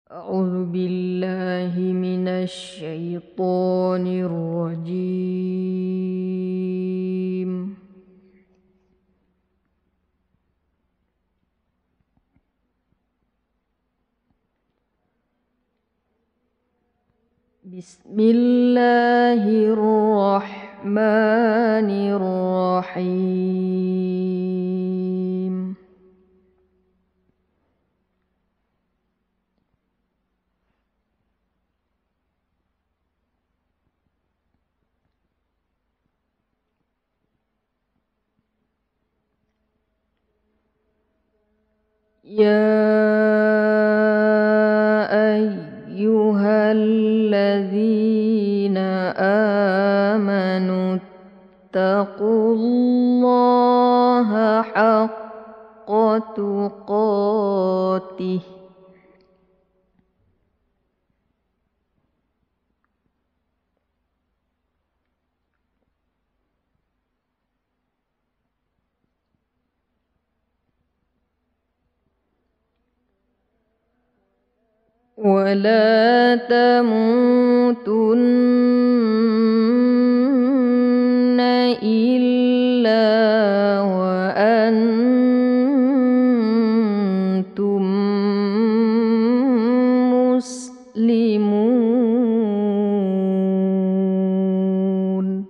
أعوذ بالله من الشيطان الرجيم. بسم الله الرحمن الرحيم. يا أيها الذين آمنوا اتقوا الله حق تقاته ولا تموتن إلا وأنتم مسلمون.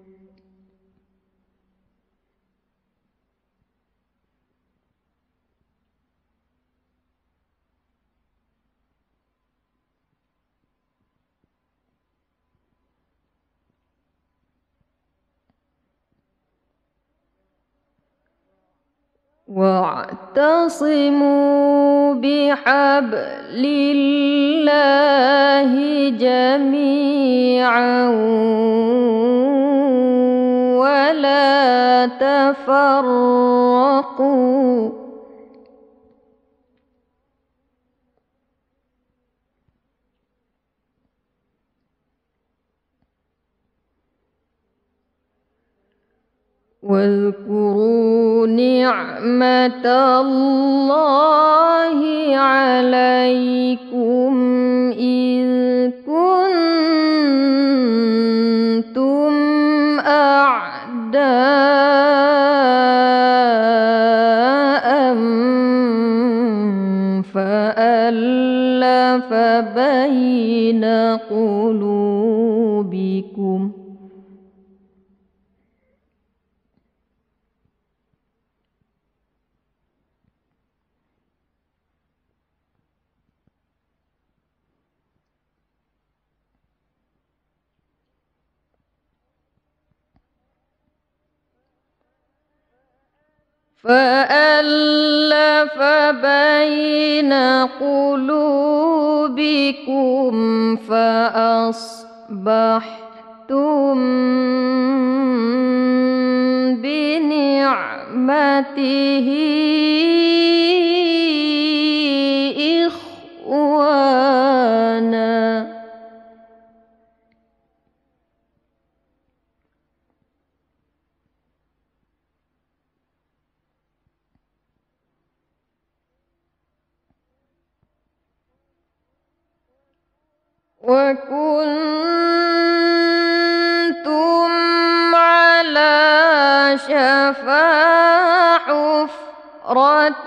واعتصموا بحبل الله جميعا ولا تفرقوا. واذكروا نعمة الله عليكم إذ كنتم أعداء فألف بين قلوبكم فأصبحتم بنعمته إخوانا. وكنتم على شفا حفرة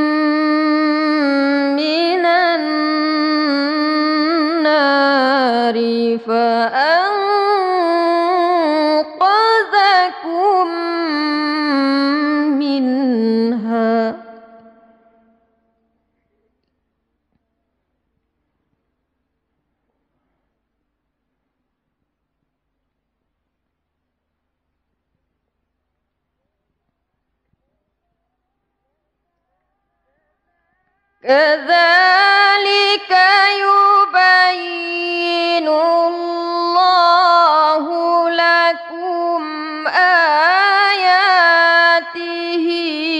من النار فأنقذكم منها. كذلك يبين الله لكم آياته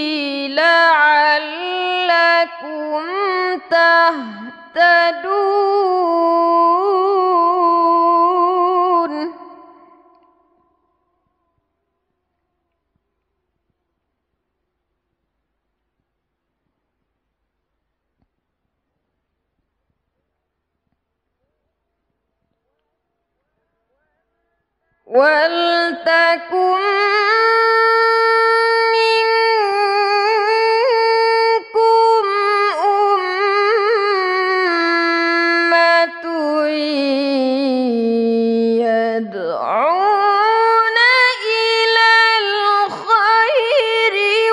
لعلكم تهتدون. ولتكن منكم أمة يدعون إلى الخير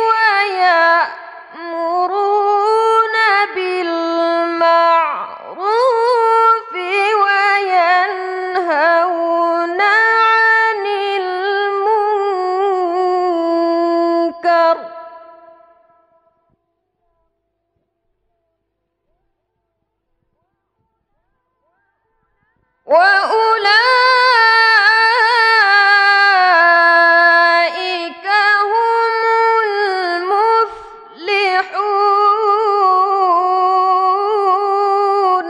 ويأمرون بالمعروف وينهون عن المنكر وأولئك هم المفلحون.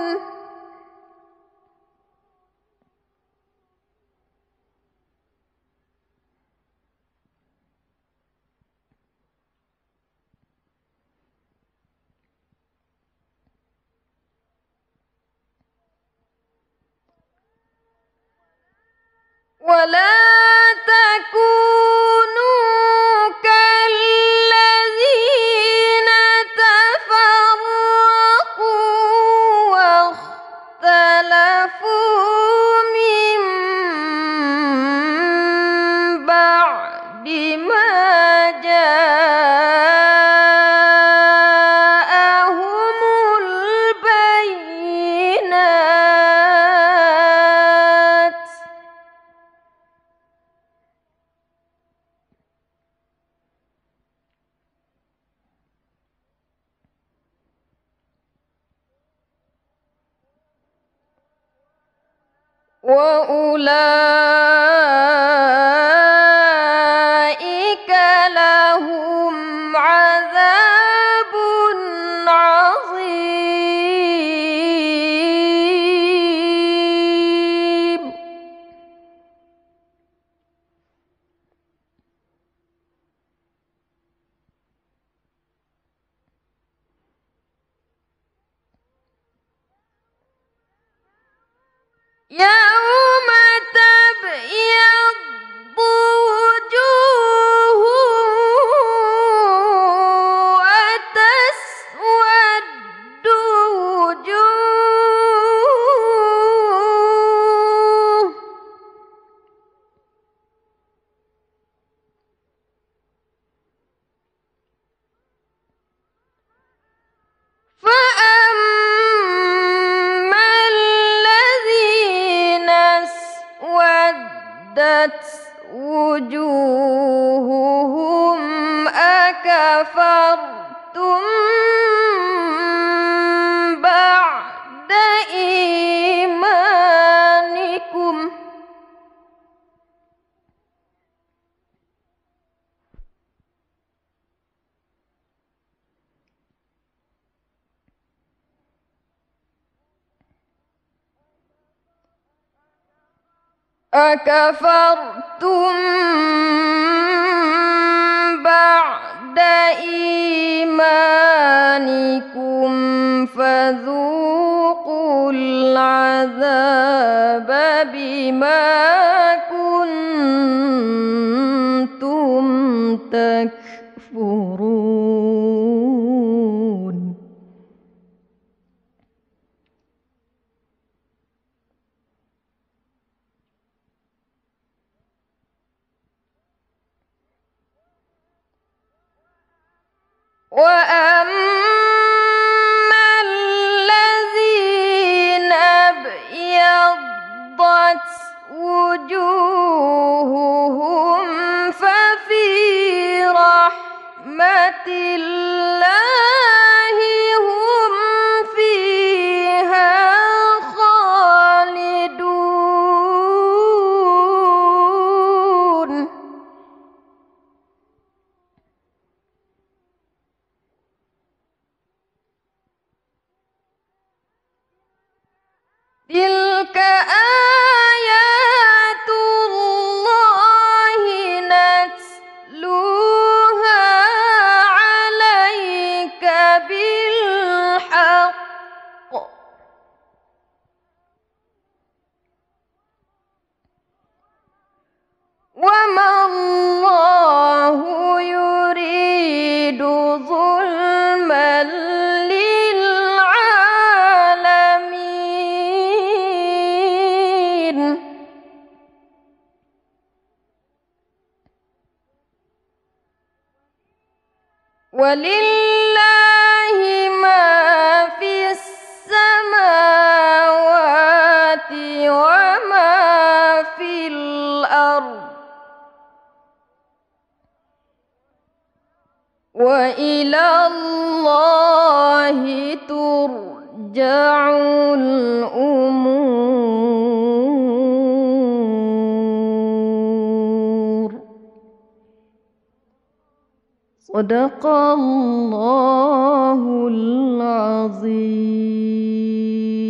ولا تكونوا كالذين تفرقوا واختلفوا من بعد ما جاءهم البينات وأولئك لهم عذاب عظيم. يوم تبيض وجوه وتسود وجوه فأما الذين اسودت وجوههم أكفرتم بعد إيمانكم أكفرتم بعد إيمانكم فذوقوا العذاب بما كنتم تكفرون. وأما الذين ابيضت وجوههم ففي رحمة الله هم فيها خالدون. ولله ما في السماوات وما في الأرض وإلى الله ترجع الأمور. صدق الله العظيم.